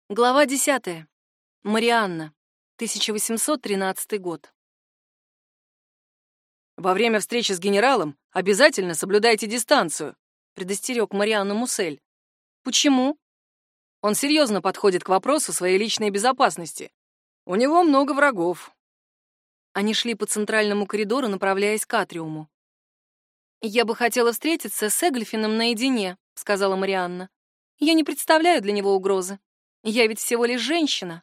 Глава 10. Марианна. 1813 год. «Во время встречи с генералом обязательно соблюдайте дистанцию», предостерег Марианну Муссель. Почему? Он серьезно подходит к вопросу своей личной безопасности. У него много врагов. Они шли по центральному коридору, направляясь к атриуму. «Я бы хотела встретиться с Эгльфином наедине», — сказала Марианна. «Я не представляю для него угрозы. Я ведь всего лишь женщина».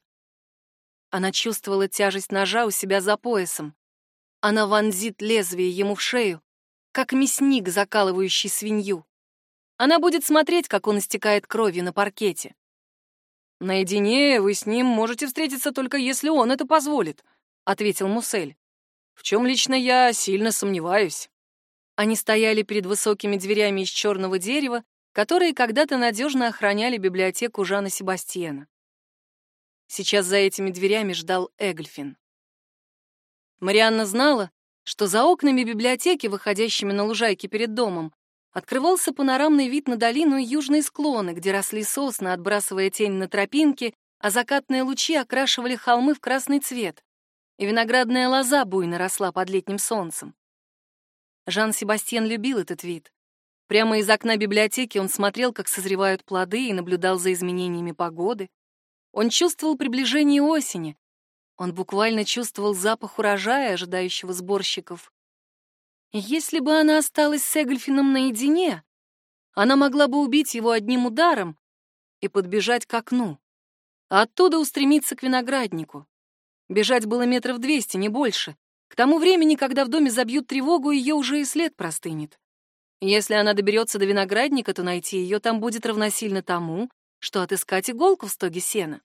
Она чувствовала тяжесть ножа у себя за поясом. Она вонзит лезвие ему в шею, как мясник, закалывающий свинью. Она будет смотреть, как он истекает кровью на паркете. «Наедине вы с ним можете встретиться только если он это позволит», — ответил Муссель. «В чем лично я сильно сомневаюсь». Они стояли перед высокими дверями из черного дерева, которые когда-то надежно охраняли библиотеку Жана Себастьена. Сейчас за этими дверями ждал Эгльфин. Марианна знала, что за окнами библиотеки, выходящими на лужайки перед домом, открывался панорамный вид на долину и южные склоны, где росли сосны, отбрасывая тень на тропинки, а закатные лучи окрашивали холмы в красный цвет, и виноградная лоза буйно росла под летним солнцем. Жан-Себастьен любил этот вид. Прямо из окна библиотеки он смотрел, как созревают плоды, и наблюдал за изменениями погоды. Он чувствовал приближение осени. Он буквально чувствовал запах урожая, ожидающего сборщиков. Если бы она осталась с Эгльфином наедине, она могла бы убить его одним ударом и подбежать к окну, а оттуда устремиться к винограднику. Бежать было 200 метров, не больше. К тому времени, когда в доме забьют тревогу, ее уже и след простынет. Если она доберется до виноградника, то найти ее там будет равносильно тому, что отыскать иголку в стоге сена.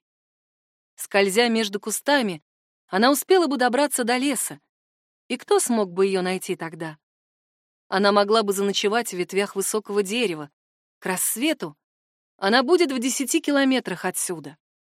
Скользя между кустами, она успела бы добраться до леса. И кто смог бы ее найти тогда? Она могла бы заночевать в ветвях высокого дерева. К рассвету она будет в 10 километрах отсюда.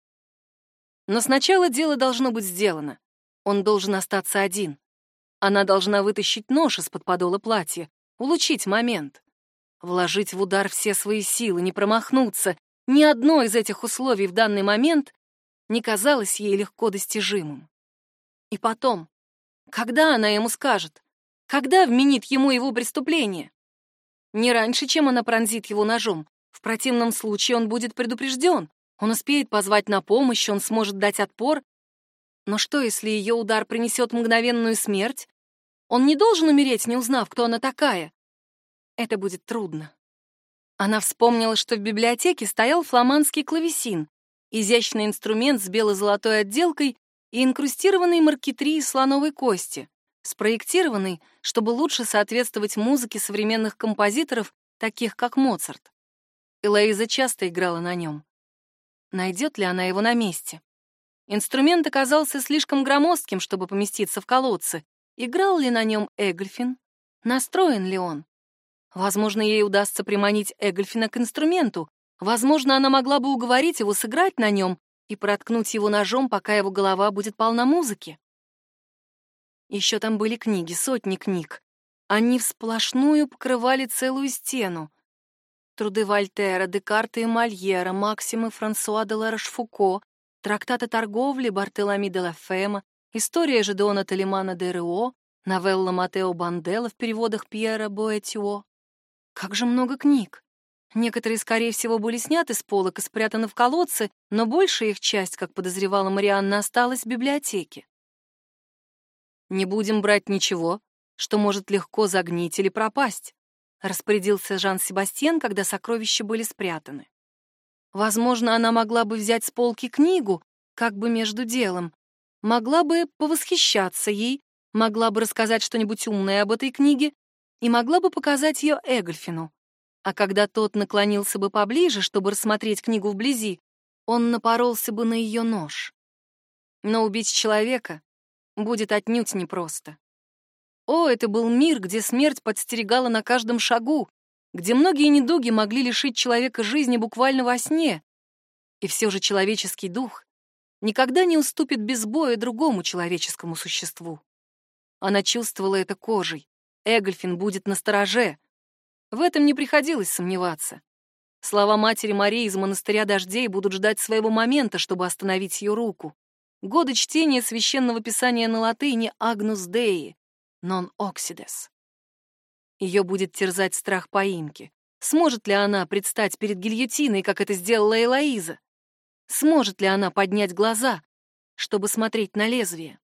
Но сначала дело должно быть сделано. Он должен остаться один. Она должна вытащить нож из-под подола платья, улучшить момент, вложить в удар все свои силы, не промахнуться. Ни одно из этих условий в данный момент не казалось ей легко достижимым. И потом, когда она ему скажет? Когда вменит ему его преступление? Не раньше, чем она пронзит его ножом. В противном случае он будет предупрежден. Он успеет позвать на помощь, он сможет дать отпор. Но что, если ее удар принесет мгновенную смерть? Он не должен умереть, не узнав, кто она такая. Это будет трудно. Она вспомнила, что в библиотеке стоял фламандский клавесин, изящный инструмент с бело-золотой отделкой и инкрустированный маркетри из слоновой кости, спроектированный, чтобы лучше соответствовать музыке современных композиторов, таких как Моцарт. Элоиза часто играла на нем. Найдет ли она его на месте? Инструмент оказался слишком громоздким, чтобы поместиться в колодце. Играл ли на нем Эгльфин? Настроен ли он? Возможно, ей удастся приманить Эгльфина к инструменту. Возможно, она могла бы уговорить его сыграть на нем и проткнуть его ножом, пока его голова будет полна музыки. Еще там были книги, сотни книг. Они всплошную покрывали целую стену. Труды Вольтера, Декарта и Мольера, Максимы Франсуа де ла Рошфуко, трактаты торговли Бартелами де ла Фема, история Жидеона Толемана де Рео, новелла Матео Банделла в переводах Пьера Боэтюо. Как же много книг! Некоторые, скорее всего, были сняты с полок и спрятаны в колодце, но большая их часть, как подозревала Марианна, осталась в библиотеке. «Не будем брать ничего, что может легко загнить или пропасть», распорядился Жан-Себастьен, когда сокровища были спрятаны. Возможно, она могла бы взять с полки книгу, как бы между делом, могла бы повосхищаться ей, могла бы рассказать что-нибудь умное об этой книге и могла бы показать ее Эгльфину. А когда тот наклонился бы поближе, чтобы рассмотреть книгу вблизи, он напоролся бы на ее нож. Но убить человека будет отнюдь непросто. О, это был мир, где смерть подстерегала на каждом шагу, где многие недуги могли лишить человека жизни буквально во сне. И все же человеческий дух никогда не уступит без боя другому человеческому существу. Она чувствовала это кожей. Эгльфин будет настороже. В этом не приходилось сомневаться. Слова матери Марии из монастыря дождей будут ждать своего момента, чтобы остановить ее руку. Годы чтения священного писания на латыни «Agnus Dei», «Non Occides». Ее будет терзать страх поимки. Сможет ли она предстать перед гильотиной, как это сделала Элоиза? Сможет ли она поднять глаза, чтобы смотреть на лезвие?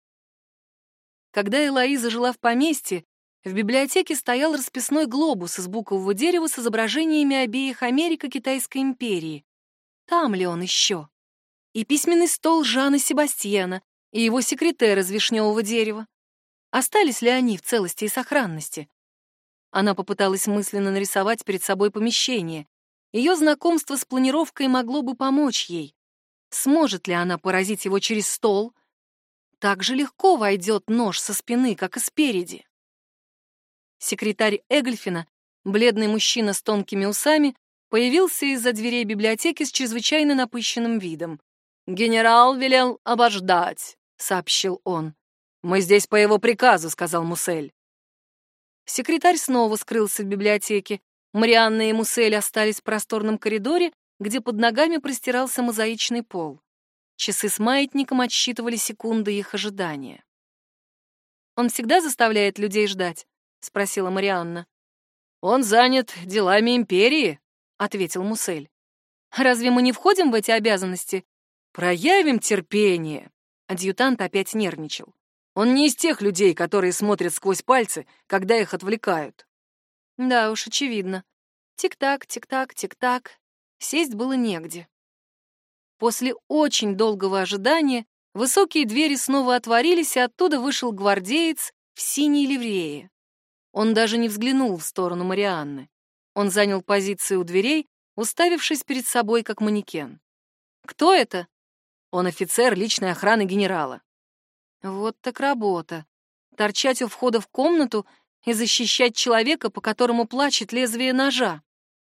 Когда Элоиза жила в поместье, в библиотеке стоял расписной глобус из букового дерева с изображениями обеих Америк и Китайской империи. Там ли он еще? И письменный стол Жана Себастьена, и его секретер из вишневого дерева. Остались ли они в целости и сохранности? Она попыталась мысленно нарисовать перед собой помещение. Ее знакомство с планировкой могло бы помочь ей. Сможет ли она поразить его через стол? Так же легко войдет нож со спины, как и спереди. Секретарь Эгльфина, бледный мужчина с тонкими усами, появился из-за дверей библиотеки с чрезвычайно напыщенным видом. «Генерал велел обождать», — сообщил он. «Мы здесь по его приказу», — сказал Муссель. Секретарь снова скрылся в библиотеке. Марианна и Муссель остались в просторном коридоре, где под ногами простирался мозаичный пол. Часы с маятником отсчитывали секунды их ожидания. «Он всегда заставляет людей ждать?» — спросила Марианна. «Он занят делами империи», — ответил Муссель. «Разве мы не входим в эти обязанности?» «Проявим терпение». Адъютант опять нервничал. Он не из тех людей, которые смотрят сквозь пальцы, когда их отвлекают. Да уж, очевидно. Тик-так, тик-так, тик-так. Сесть было негде. После очень долгого ожидания высокие двери снова отворились, и оттуда вышел гвардеец в синей ливрее. Он даже не взглянул в сторону Марианны. Он занял позицию у дверей, уставившись перед собой, как манекен. «Кто это?» «Он офицер личной охраны генерала». Вот так работа. Торчать у входа в комнату и защищать человека, по которому плачет лезвие ножа.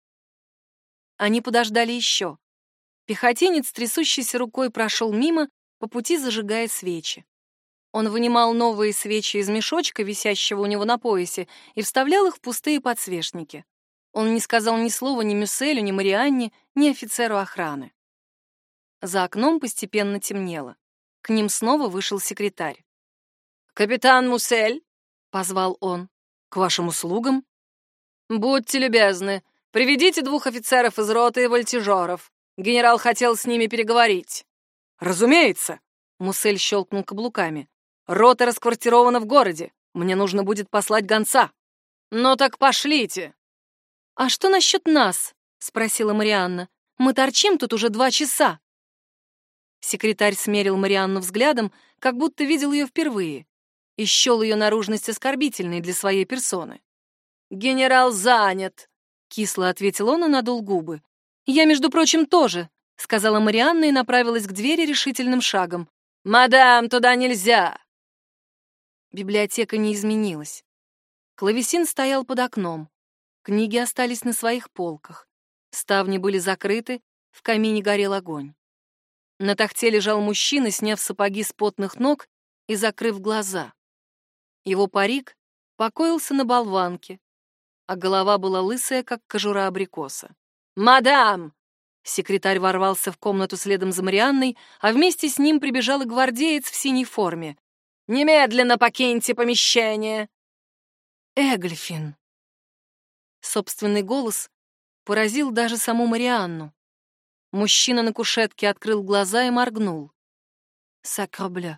Они подождали еще. Пехотинец, трясущейся рукой, прошел мимо, по пути зажигая свечи. Он вынимал новые свечи из мешочка, висящего у него на поясе, и вставлял их в пустые подсвечники. Он не сказал ни слова ни Мюсселю, ни Марианне, ни офицеру охраны. За окном постепенно темнело. К ним снова вышел секретарь. «Капитан Муссель!» — позвал он. «К вашим услугам?» «Будьте любезны, приведите 2 офицеров из роты и вольтежеров. Генерал хотел с ними переговорить». «Разумеется!» — Муссель щелкнул каблуками. «Рота расквартирована в городе. Мне нужно будет послать гонца». «Ну так пошлите!» «А что насчет нас?» — спросила Марианна. «Мы торчим тут уже 2 часа». Секретарь смерил Марианну взглядом, как будто видел ее впервые, и счел ее наружность оскорбительной для своей персоны. «Генерал занят», — кисло ответил он и надул губы. «Я, между прочим, тоже», — сказала Марианна и направилась к двери решительным шагом. «Мадам, туда нельзя!» Библиотека не изменилась. Клавесин стоял под окном. Книги остались на своих полках. Ставни были закрыты, в камине горел огонь. На тахте лежал мужчина, сняв сапоги с потных ног и закрыв глаза. Его парик покоился на болванке, а голова была лысая, как кожура абрикоса. «Мадам!» Секретарь ворвался в комнату следом за Марианной, а вместе с ним прибежал и гвардеец в синей форме. «Немедленно покиньте помещение!» «Эгльфин!» Собственный голос поразил даже саму Марианну. Мужчина на кушетке открыл глаза и моргнул. «Сакреблeu!»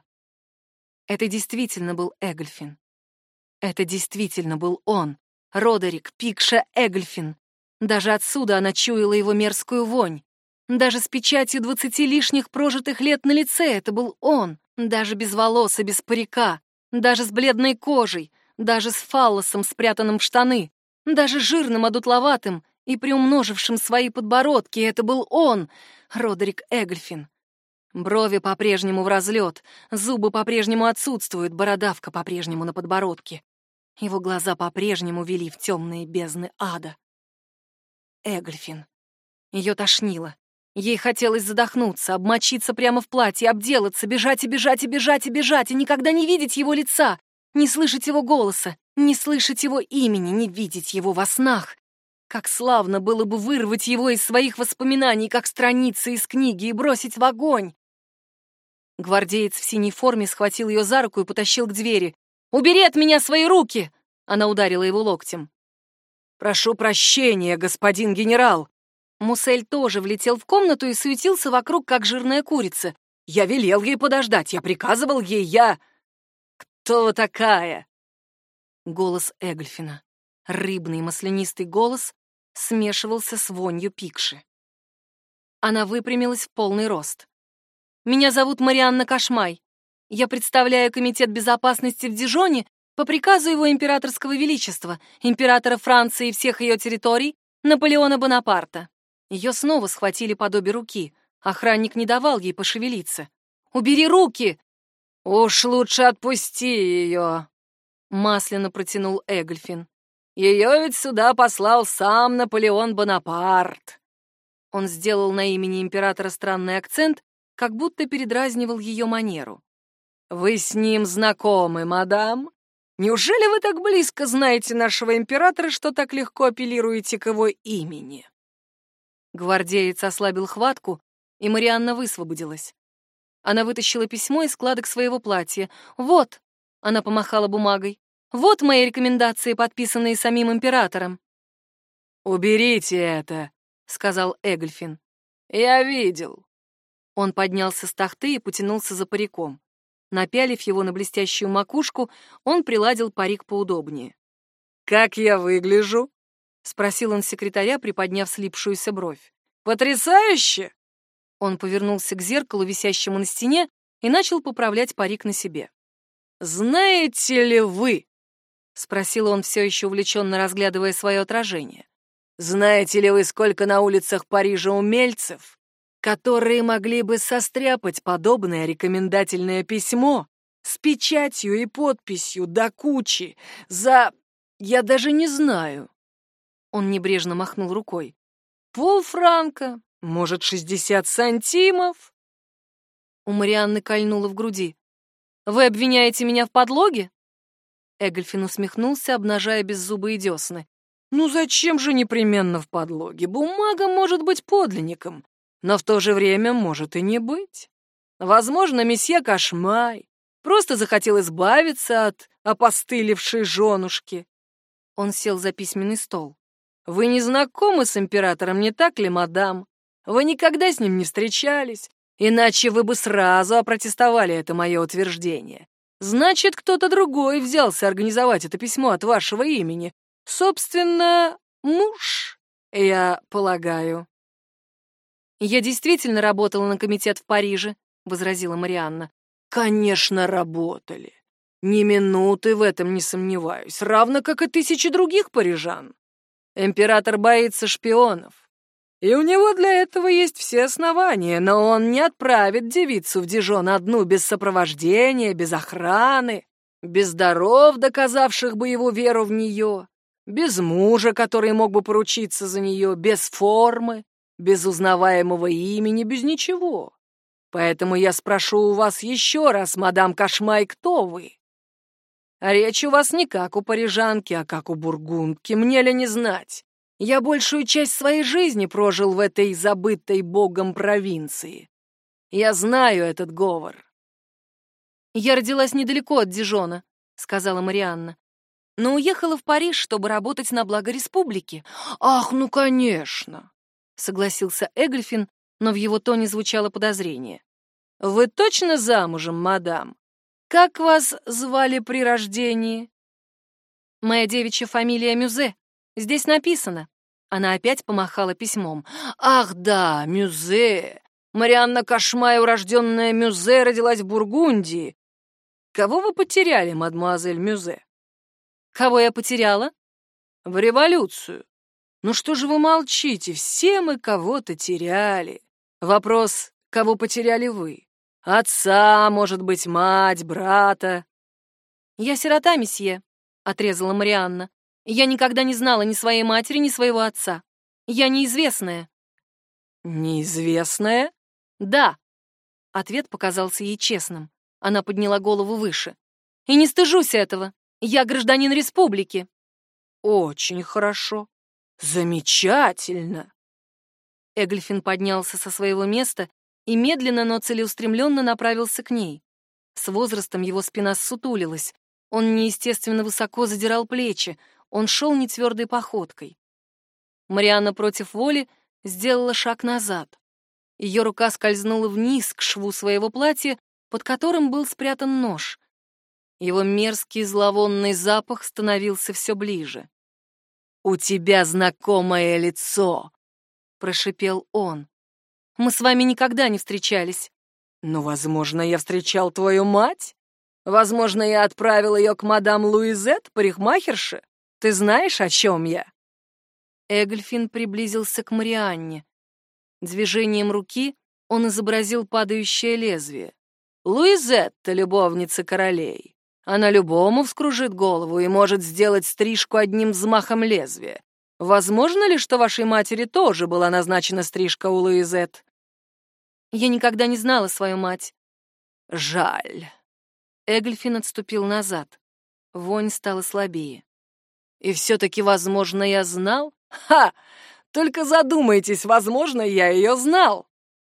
Это действительно был Эгльфин. Это действительно был он, Родерик Пикша Эгльфин. Даже отсюда она чуяла его мерзкую вонь. Даже с печатью 20 лишних прожитых лет на лице это был он. Даже без волос и без парика. Даже с бледной кожей. Даже с фаллосом, спрятанным в штаны. Даже жирным, одутловатым и приумножившим свои подбородки. Это был он, Родерик Эгльфин. Брови по-прежнему в разлет, зубы по-прежнему отсутствуют, бородавка по-прежнему на подбородке. Его глаза по-прежнему вели в темные бездны ада. Эгльфин. Ее тошнило. Ей хотелось задохнуться, обмочиться прямо в платье, обделаться, бежать и бежать и бежать и бежать, и никогда не видеть его лица, не слышать его голоса, не слышать его имени, не видеть его во снах. Как славно было бы вырвать его из своих воспоминаний, как страницы из книги, и бросить в огонь. Гвардеец в синей форме схватил ее за руку и потащил к двери. «Убери от меня свои руки!» Она ударила его локтем. «Прошу прощения, господин генерал!» Мусель тоже влетел в комнату и суетился вокруг, как жирная курица. «Я велел ей подождать, я приказывал ей, я...» «Кто такая?» Голос Эгльфина, рыбный маслянистый голос, смешивался с вонью пикши. Она выпрямилась в полный рост. «Меня зовут Марианна Кошмай. Я представляю Комитет безопасности в Дижоне по приказу его императорского величества, императора Франции и всех ее территорий, Наполеона Бонапарта». Ее снова схватили под обе руки. Охранник не давал ей пошевелиться. «Убери руки!» «Уж лучше отпусти ее!» Масляно протянул Эгльфин. «Ее ведь сюда послал сам Наполеон Бонапарт». Он сделал на имени императора странный акцент, как будто передразнивал ее манеру. «Вы с ним знакомы, мадам? Неужели вы так близко знаете нашего императора, что так легко апеллируете к его имени?» Гвардеец ослабил хватку, и Марианна высвободилась. Она вытащила письмо из складок своего платья. «Вот», — она помахала бумагой, «вот мои рекомендации, подписанные самим императором». «Уберите это», — сказал Эгльфин. «Я видел». Он поднялся с тахты и потянулся за париком. Напялив его на блестящую макушку, он приладил парик поудобнее. «Как я выгляжу?» — спросил он секретаря, приподняв слипшуюся бровь. «Потрясающе!» Он повернулся к зеркалу, висящему на стене, и начал поправлять парик на себе. «Знаете ли вы?» — спросил он, все еще увлеченно разглядывая свое отражение. «Знаете ли вы, сколько на улицах Парижа умельцев, которые могли бы состряпать подобное рекомендательное письмо с печатью и подписью до кучи за... я даже не знаю». Он небрежно махнул рукой. «Полфранка, может, 60 сантимов?» У Марианны кольнуло в груди. «Вы обвиняете меня в подлоге?» Эгльфин усмехнулся, обнажая беззубые десны. «Ну зачем же непременно в подлоге? Бумага может быть подлинником, но в то же время может и не быть. Возможно, месье Кошмай просто захотел избавиться от опостылевшей женушки». Он сел за письменный стол. «Вы не знакомы с императором, не так ли, мадам? Вы никогда с ним не встречались, иначе вы бы сразу опротестовали это мое утверждение. Значит, кто-то другой взялся организовать это письмо от вашего имени. Собственно, муж, я полагаю». «Я действительно работала на комитет в Париже», — возразила Марианна. «Конечно, работали. Ни минуты в этом не сомневаюсь, равно как и тысячи других парижан. Император боится шпионов, и у него для этого есть все основания, но он не отправит девицу в Дижон одну без сопровождения, без охраны, без даров, доказавших бы его веру в нее, без мужа, который мог бы поручиться за нее, без формы, без узнаваемого имени, без ничего. Поэтому я спрошу у вас еще раз, мадам Кошмай, кто вы? Речь у вас не как у парижанки, а как у бургундки, мне ли не знать. Я большую часть своей жизни прожил в этой забытой богом провинции. Я знаю этот говор». «Я родилась недалеко от Дижона», — сказала Марианна, «но уехала в Париж, чтобы работать на благо республики». «Ах, ну, конечно», — согласился Эгльфин, но в его тоне звучало подозрение. «Вы точно замужем, мадам? Как вас звали при рождении?» «Моя девичья фамилия Мюзе. Здесь написано». Она опять помахала письмом. «Ах да, Мюзе! Марианна Кошмай, урожденная Мюзе, родилась в Бургундии. Кого вы потеряли, мадемуазель Мюзе?» «Кого я потеряла?» «В революцию. Ну что же вы молчите? Все мы кого-то теряли. Вопрос, кого потеряли вы? Отца, может быть, мать, брата?» «Я сирота, месье», — отрезала Марианна. «Я никогда не знала ни своей матери, ни своего отца. Я неизвестная». «Неизвестная?» «Да». Ответ показался ей честным. Она подняла голову выше. «И не стыжусь этого. Я гражданин республики». «Очень хорошо. Замечательно!» Эглифин поднялся со своего места и медленно, но целеустремленно направился к ней. С возрастом его спина ссутулилась. Он неестественно высоко задирал плечи. Он шел нетвердой походкой. Марианна против воли сделала шаг назад. Ее рука скользнула вниз к шву своего платья, под которым был спрятан нож. Его мерзкий зловонный запах становился все ближе. «У тебя знакомое лицо!» — прошипел он. «Мы с вами никогда не встречались». «Ну, возможно, я встречал твою мать? Возможно, я отправил ее к мадам Луизет, парикмахерше? Ты знаешь, о чем я?» Эглифин приблизился к Марианне. Движением руки он изобразил падающее лезвие. «Луизетта — любовница королей. Она любому вскружит голову и может сделать стрижку одним взмахом лезвия. Возможно ли, что вашей матери тоже была назначена стрижка у Луизет?» «Я никогда не знала свою мать». «Жаль». Эглифин отступил назад. Вонь стала слабее. «И все-таки, возможно, я знал? Ха! Только задумайтесь, возможно, я ее знал!»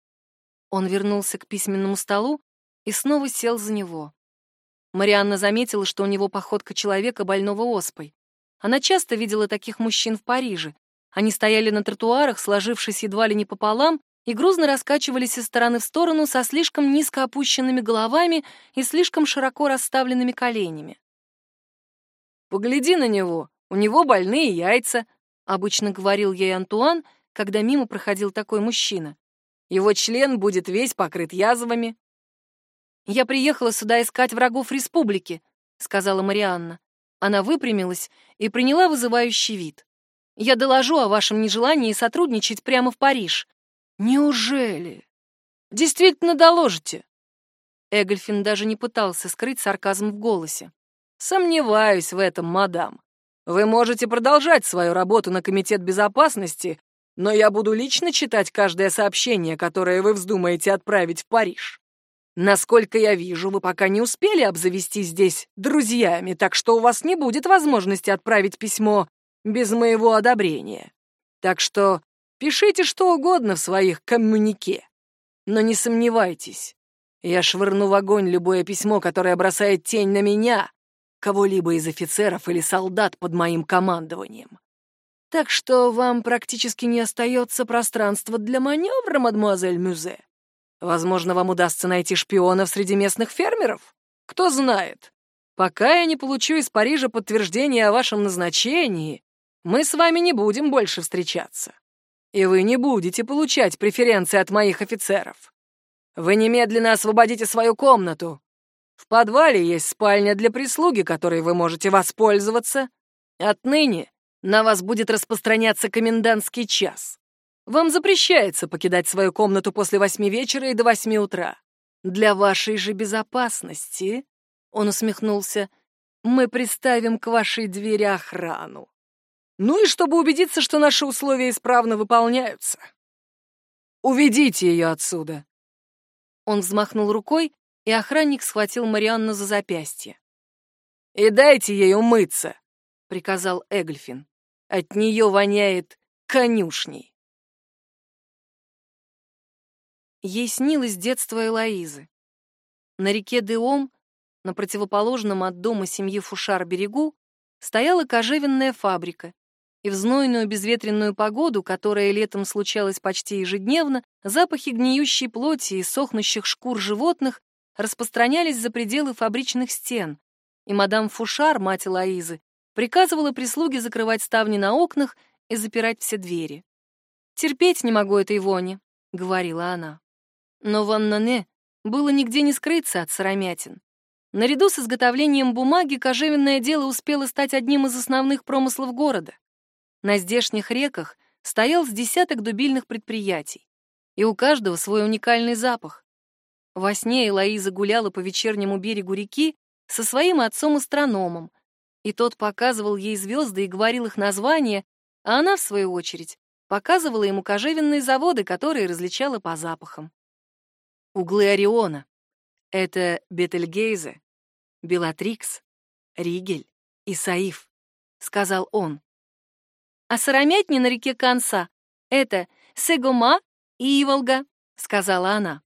Он вернулся к письменному столу и снова сел за него. Марианна заметила, что у него походка человека, больного оспой. Она часто видела таких мужчин в Париже. Они стояли на тротуарах, сложившись едва ли не пополам, и грузно раскачивались из стороны в сторону со слишком низко опущенными головами и слишком широко расставленными коленями. «Погляди на него, у него больные яйца», — обычно говорил ей Антуан, когда мимо проходил такой мужчина. «Его член будет весь покрыт язвами». «Я приехала сюда искать врагов республики», — сказала Марианна. Она выпрямилась и приняла вызывающий вид. «Я доложу о вашем нежелании сотрудничать прямо в Париж». «Неужели? Действительно доложите?» Эглифин даже не пытался скрыть сарказм в голосе. «Сомневаюсь в этом, мадам. Вы можете продолжать свою работу на Комитет безопасности, но я буду лично читать каждое сообщение, которое вы вздумаете отправить в Париж. Насколько я вижу, вы пока не успели обзавестись здесь друзьями, так что у вас не будет возможности отправить письмо без моего одобрения. Так что пишите что угодно в своих коммюнике. Но не сомневайтесь, я швырну в огонь любое письмо, которое бросает тень на меня, кого-либо из офицеров или солдат под моим командованием. Так что вам практически не остается пространства для маневра, мадемуазель Мюзе. Возможно, вам удастся найти шпионов среди местных фермеров? Кто знает. Пока я не получу из Парижа подтверждение о вашем назначении, мы с вами не будем больше встречаться. И вы не будете получать преференции от моих офицеров. Вы немедленно освободите свою комнату. В подвале есть спальня для прислуги, которой вы можете воспользоваться. Отныне на вас будет распространяться комендантский час. Вам запрещается покидать свою комнату после 8 вечера и до 8 утра. Для вашей же безопасности, он усмехнулся, мы приставим к вашей двери охрану. Ну и чтобы убедиться, что наши условия исправно выполняются. Уведите ее отсюда. Он взмахнул рукой, и охранник схватил Марианну за запястье. «И дайте ей умыться», — приказал Эглифин. «От нее воняет конюшней». Ей снилось детство Элоизы. На реке Деом, на противоположном от дома семьи Фушар берегу, стояла кожевенная фабрика, и в знойную безветренную погоду, которая летом случалась почти ежедневно, запахи гниющей плоти и сохнущих шкур животных распространялись за пределы фабричных стен, и мадам Фушар, мать Элоизы, приказывала прислуге закрывать ставни на окнах и запирать все двери. «Терпеть не могу этой вони», — говорила она. Но в Аннане было нигде не скрыться от сыромятин. Наряду с изготовлением бумаги кожевенное дело успело стать одним из основных промыслов города. На здешних реках стоял с десяток дубильных предприятий, и у каждого свой уникальный запах. Во сне Элоиза гуляла по вечернему берегу реки со своим отцом-астрономом, и тот показывал ей звезды и говорил их названия, а она, в свою очередь, показывала ему кожевенные заводы, которые различала по запахам. Углы Ориона — это Бетельгейзе, Белатрикс, Ригель и Саиф, — сказал он. А сыромятня на реке Канса — это Сегома и Иволга, сказала она.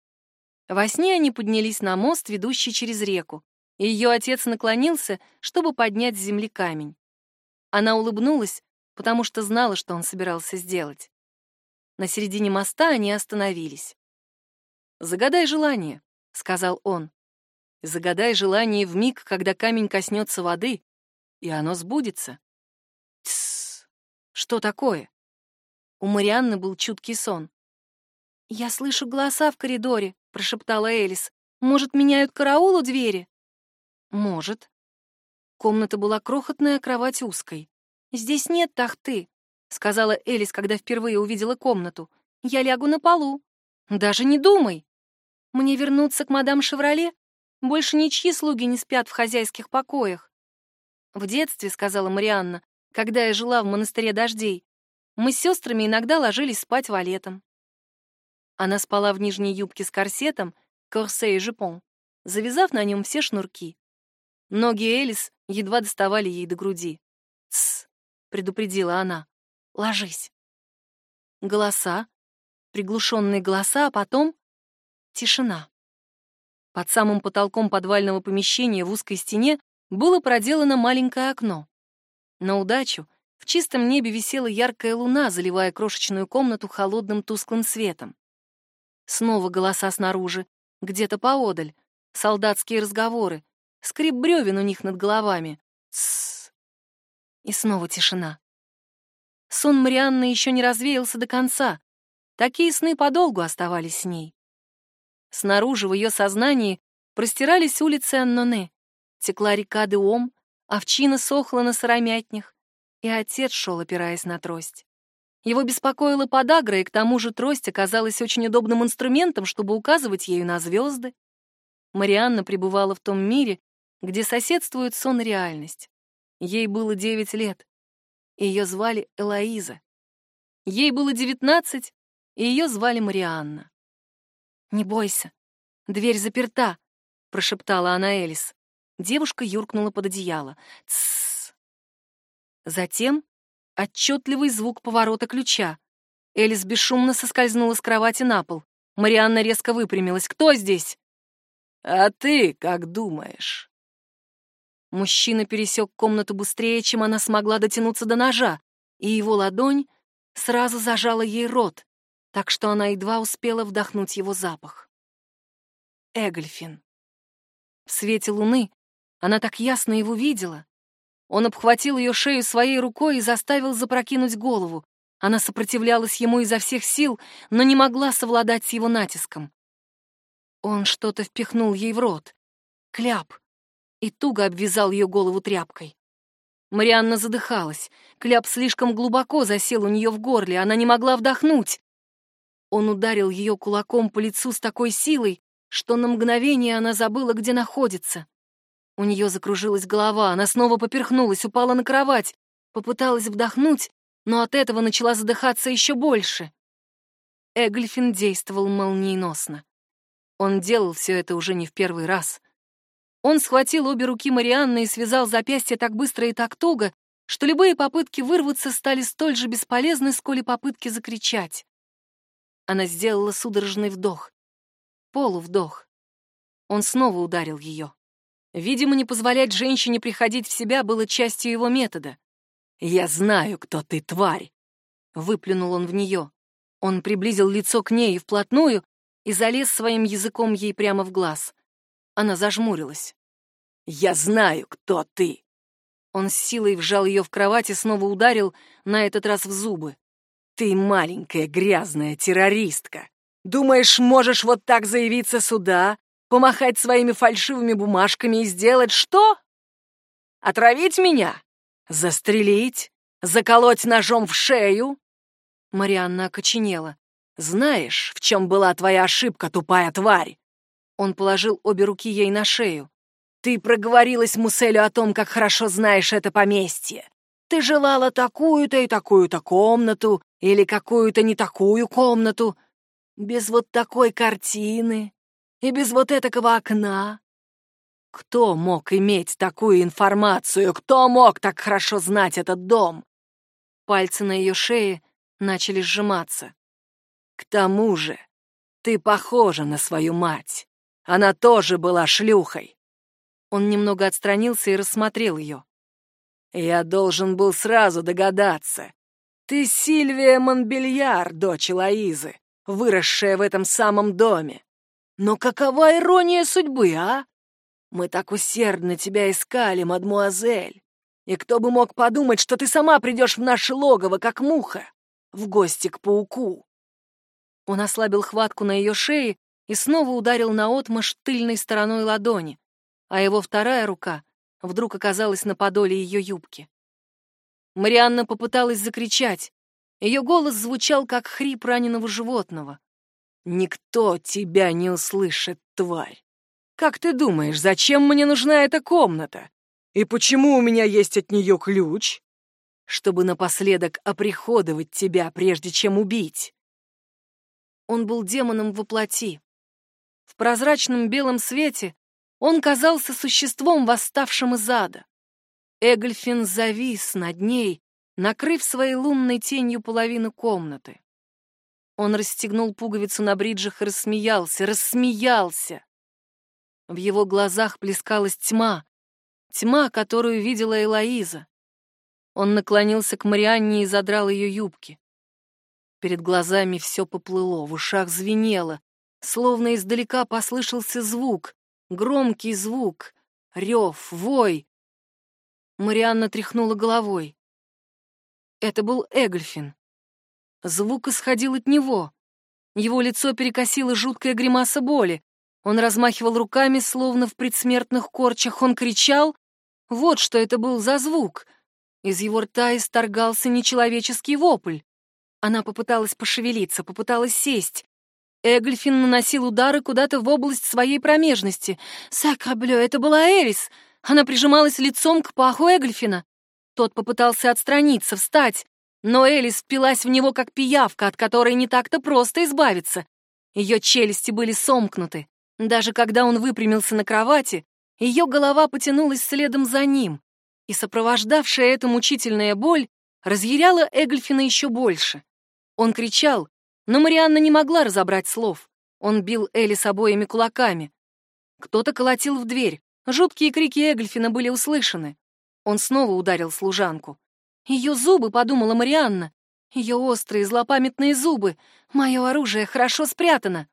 Во сне они поднялись на мост, ведущий через реку, и ее отец наклонился, чтобы поднять с земли камень. Она улыбнулась, потому что знала, что он собирался сделать. На середине моста они остановились. «Загадай желание», — сказал он. «Загадай желание в миг, когда камень коснется воды, и оно сбудется». «Тссс! Что такое?» У Марианны был чуткий сон. «Я слышу голоса в коридоре», — прошептала Элис. «Может, меняют караул у двери?» «Может». Комната была крохотная, кровать узкой. «Здесь нет тахты», — сказала Элис, когда впервые увидела комнату. «Я лягу на полу». «Даже не думай». «Мне вернуться к мадам Шевроле? Больше ничьи слуги не спят в хозяйских покоях». «В детстве», — сказала Марианна, — «когда я жила в монастыре дождей, мы с сестрами иногда ложились спать валетом». Она спала в нижней юбке с корсетом, корсе и жупон, завязав на нем все шнурки. Ноги Элис едва доставали ей до груди. «Тсс», — предупредила она, — «ложись». Голоса, приглушенные голоса, а потом тишина. Под самым потолком подвального помещения в узкой стене было проделано маленькое окно. На удачу в чистом небе висела яркая луна, заливая крошечную комнату холодным тусклым светом. Снова голоса снаружи, где-то поодаль, солдатские разговоры, скрип бревен у них над головами. Тссс. И снова тишина. Сон Марианны еще не развеялся до конца. Такие сны подолгу оставались с ней. Снаружи в ее сознании простирались улицы Анноне, текла река Деом, овчина сохла на сыромятнях, и отец шел, опираясь на трость. Его беспокоила подагра, и к тому же трость оказалась очень удобным инструментом, чтобы указывать ею на звезды. Марианна пребывала в том мире, где соседствуют сон и реальность. Ей было 9 лет, и ее звали Элоиза. Ей было 19, и ее звали Марианна. «Не бойся, дверь заперта», — прошептала она Элис. Девушка юркнула под одеяло. «Тссс». Затем отчетливый звук поворота ключа. Элис бесшумно соскользнула с кровати на пол. Марианна резко выпрямилась. «Кто здесь?» «А ты как думаешь?» Мужчина пересек комнату быстрее, чем она смогла дотянуться до ножа, и его ладонь сразу зажала ей рот, так что она едва успела вдохнуть его запах. Эгольфин. В свете луны она так ясно его видела. Он обхватил ее шею своей рукой и заставил запрокинуть голову. Она сопротивлялась ему изо всех сил, но не могла совладать с его натиском. Он что-то впихнул ей в рот. Кляп. И туго обвязал ее голову тряпкой. Марианна задыхалась. Кляп слишком глубоко засел у нее в горле, она не могла вдохнуть. Он ударил ее кулаком по лицу с такой силой, что на мгновение она забыла, где находится. У нее закружилась голова, она снова поперхнулась, упала на кровать, попыталась вдохнуть, но от этого начала задыхаться еще больше. Эгольфин действовал молниеносно. Он делал все это уже не в первый раз. Он схватил обе руки Марианны и связал запястья так быстро и так туго, что любые попытки вырваться стали столь же бесполезны, сколь и попытки закричать. Она сделала судорожный вдох. Полувдох. Он снова ударил ее. Видимо, не позволять женщине приходить в себя было частью его метода. «Я знаю, кто ты, тварь!» Выплюнул он в нее. Он приблизил лицо к ней вплотную и залез своим языком ей прямо в глаз. Она зажмурилась. «Я знаю, кто ты!» Он с силой вжал ее в кровать и снова ударил, на этот раз в зубы. «Ты маленькая грязная террористка! Думаешь, можешь вот так заявиться сюда, помахать своими фальшивыми бумажками и сделать что? Отравить меня? Застрелить? Заколоть ножом в шею?» Марианна окоченела. «Знаешь, в чем была твоя ошибка, тупая тварь?» Он положил обе руки ей на шею. «Ты проговорилась Муселю о том, как хорошо знаешь это поместье. Ты желала такую-то и такую-то комнату, или какую-то не такую комнату, без вот такой картины и без вот этакого окна. Кто мог иметь такую информацию? Кто мог так хорошо знать этот дом? Пальцы на ее шее начали сжиматься. «К тому же ты похожа на свою мать. Она тоже была шлюхой». Он немного отстранился и рассмотрел ее. «Я должен был сразу догадаться. Ты Сильвия Монбельяр, дочь Элоизы, выросшая в этом самом доме. Но какова ирония судьбы, а? Мы так усердно тебя искали, мадмуазель. И кто бы мог подумать, что ты сама придешь в наше логово, как муха, в гости к пауку». Он ослабил хватку на ее шее и снова ударил наотмашь тыльной стороной ладони, а его вторая рука вдруг оказалась на подоле ее юбки. Марианна попыталась закричать. Ее голос звучал, как хрип раненого животного. «Никто тебя не услышит, тварь. Как ты думаешь, зачем мне нужна эта комната? И почему у меня есть от нее ключ? Чтобы напоследок оприходовать тебя, прежде чем убить». Он был демоном во плоти. В прозрачном белом свете он казался существом, восставшим из ада. Эгльфин завис над ней, накрыв своей лунной тенью половину комнаты. Он расстегнул пуговицу на бриджах и рассмеялся. В его глазах плескалась тьма, которую видела Элоиза. Он наклонился к Марианне и задрал ее юбки. Перед глазами все поплыло, в ушах звенело, словно издалека послышался звук, громкий звук, рев, вой. Марианна тряхнула головой. Это был Эгльфин. Звук исходил от него. Его лицо перекосило жуткая гримаса боли. Он размахивал руками, словно в предсмертных корчах. Он кричал. Вот что это был за звук. Из его рта исторгался нечеловеческий вопль. Она попыталась пошевелиться, попыталась сесть. Эгльфин наносил удары куда-то в область своей промежности. Сакреблeu, это была Элис. Она прижималась лицом к паху Эгльфина. Тот попытался отстраниться, встать, но Элис впилась в него, как пиявка, от которой не так-то просто избавиться. Ее челюсти были сомкнуты. Даже когда он выпрямился на кровати, ее голова потянулась следом за ним, и сопровождавшая эту мучительная боль разъяряла Эгльфина еще больше. Он кричал, но Марианна не могла разобрать слов. Он бил Элис обоими кулаками. Кто-то колотил в дверь. Жуткие крики Эгльфина были услышаны. Он снова ударил служанку. Ее зубы, подумала Марианна. Ее острые, злопамятные зубы. Мое оружие хорошо спрятано.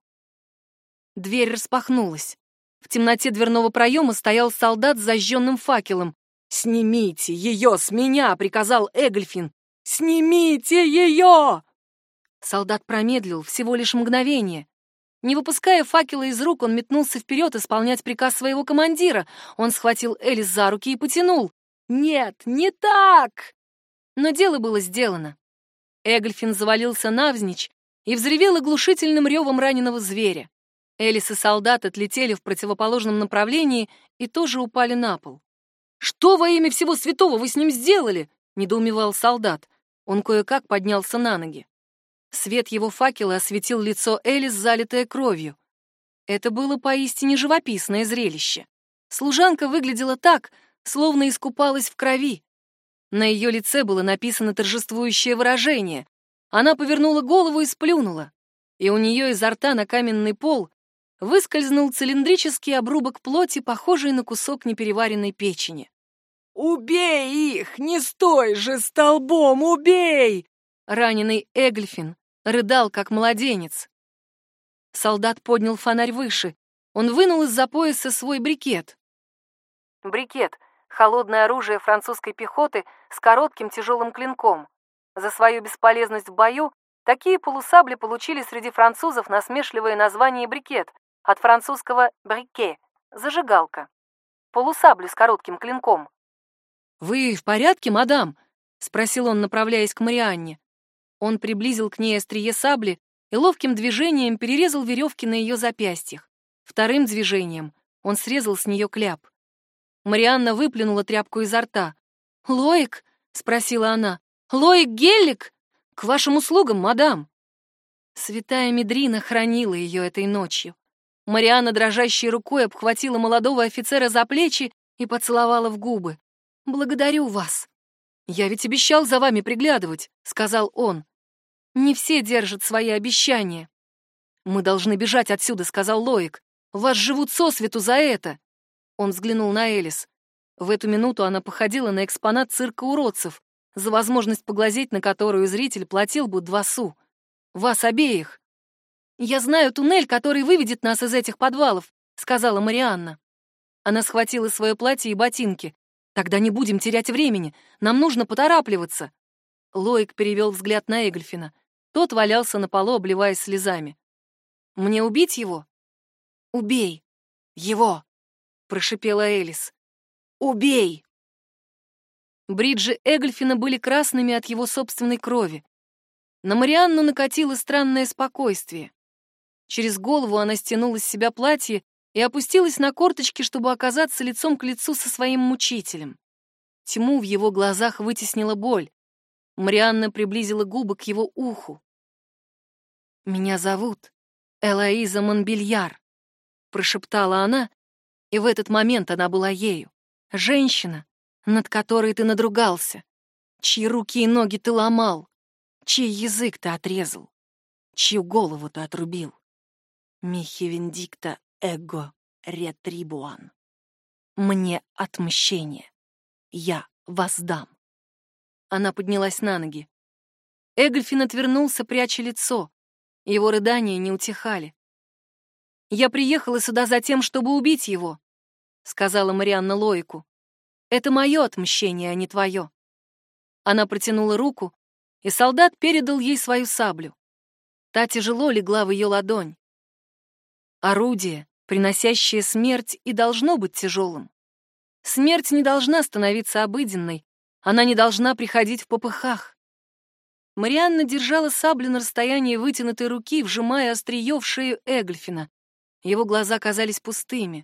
Дверь распахнулась. В темноте дверного проема стоял солдат с зажженным факелом. «Снимите ее с меня!» — приказал Эгльфин. «Снимите ее!» Солдат промедлил всего лишь мгновение. Не выпуская факела из рук, он метнулся вперед исполнять приказ своего командира. Он схватил Элис за руки и потянул. «Нет, не так!» Но дело было сделано. Эгльфин завалился навзничь и взревел оглушительным ревом раненого зверя. Элис и солдат отлетели в противоположном направлении и тоже упали на пол. «Что во имя всего святого вы с ним сделали?» — недоумевал солдат. Он кое-как поднялся на ноги. Свет его факела осветил лицо Элис, залитое кровью. Это было поистине живописное зрелище. Служанка выглядела так, словно искупалась в крови. На ее лице было написано торжествующее выражение. Она повернула голову и сплюнула, и у нее изо рта на каменный пол выскользнул цилиндрический обрубок плоти, похожий на кусок непереваренной печени. «Убей их! Не стой же столбом! Убей!» Раненый Эгльфин рыдал, как младенец. Солдат поднял фонарь выше. Он вынул из-за пояса свой брикет. Брикет — холодное оружие французской пехоты с коротким тяжелым клинком. За свою бесполезность в бою такие полусабли получили среди французов насмешливое название брикет, от французского «брике» — зажигалка. Полусаблю с коротким клинком. «Вы в порядке, мадам?» — спросил он, направляясь к Марианне. Он приблизил к ней острие сабли и ловким движением перерезал веревки на ее запястьях. Вторым движением он срезал с нее кляп. Марианна выплюнула тряпку изо рта. «Лоик?» — спросила она. «Лоик Геллик? К вашим услугам, мадам!» Святая Медрина хранила ее этой ночью. Марианна дрожащей рукой обхватила молодого офицера за плечи и поцеловала в губы. «Благодарю вас». «Я ведь обещал за вами приглядывать», — сказал он. «Не все держат свои обещания». «Мы должны бежать отсюда», — сказал Лоик. «Вас живут сосвету за это». Он взглянул на Элис. В эту минуту она походила на экспонат цирка уродцев, за возможность поглазеть на которую зритель платил бы 2 су. Вас обеих. «Я знаю туннель, который выведет нас из этих подвалов», — сказала Марианна. Она схватила свое платье и ботинки. «Тогда не будем терять времени. Нам нужно поторапливаться». Лоик перевел взгляд на Эгльфина. Тот валялся на полу, обливаясь слезами. «Мне убить его?» «Убей его!» — прошипела Элис. «Убей!» Бриджи Эгльфина были красными от его собственной крови. На Марианну накатило странное спокойствие. Через голову она стянула с себя платье и опустилась на корточки, чтобы оказаться лицом к лицу со своим мучителем. Тьму в его глазах вытеснила боль. Марианна приблизила губы к его уху. «Меня зовут Элоиза Монбельяр», — прошептала она, и в этот момент она была ею. Женщина, над которой ты надругался, чьи руки и ноги ты ломал, чей язык ты отрезал, чью голову ты отрубил. Михи виндикта эго ретрибуан. Мне отмщение. Я воздам. Она поднялась на ноги. Эгльфин отвернулся, пряча лицо. Его рыдания не утихали. «Я приехала сюда за тем, чтобы убить его», — сказала Марианна Лоику. «Это мое отмщение, а не твое». Она протянула руку, и солдат передал ей свою саблю. Та тяжело легла в ее ладонь. Орудие, приносящее смерть, и должно быть тяжелым. Смерть не должна становиться обыденной, она не должна приходить в попыхах. Марианна держала саблю на расстоянии вытянутой руки, вжимая острие в шею Эгльфина. Его глаза казались пустыми.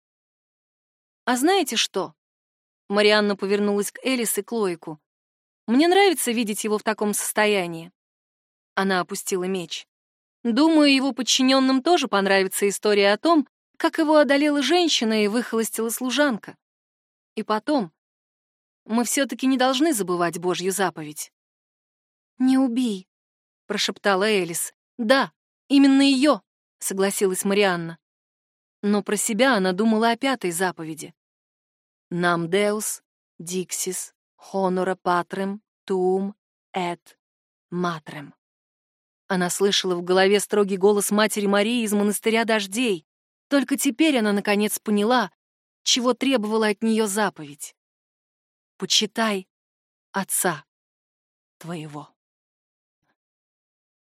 «А знаете что?» Марианна повернулась к Элис и к Лоику. «Мне нравится видеть его в таком состоянии». Она опустила меч. «Думаю, его подчиненным тоже понравится история о том, как его одолела женщина и выхолостила служанка. И потом, мы все-таки не должны забывать Божью заповедь». «Не убей», — прошептала Элис. «Да, именно ее», — согласилась Марианна. Но про себя она думала о 5-й заповеди. «Нам Deus dixis honora patrem tuum et matrem». Она слышала в голове строгий голос матери Марии из монастыря Дождей. Только теперь она, наконец, поняла, чего требовала от нее заповедь. «Почитай отца твоего».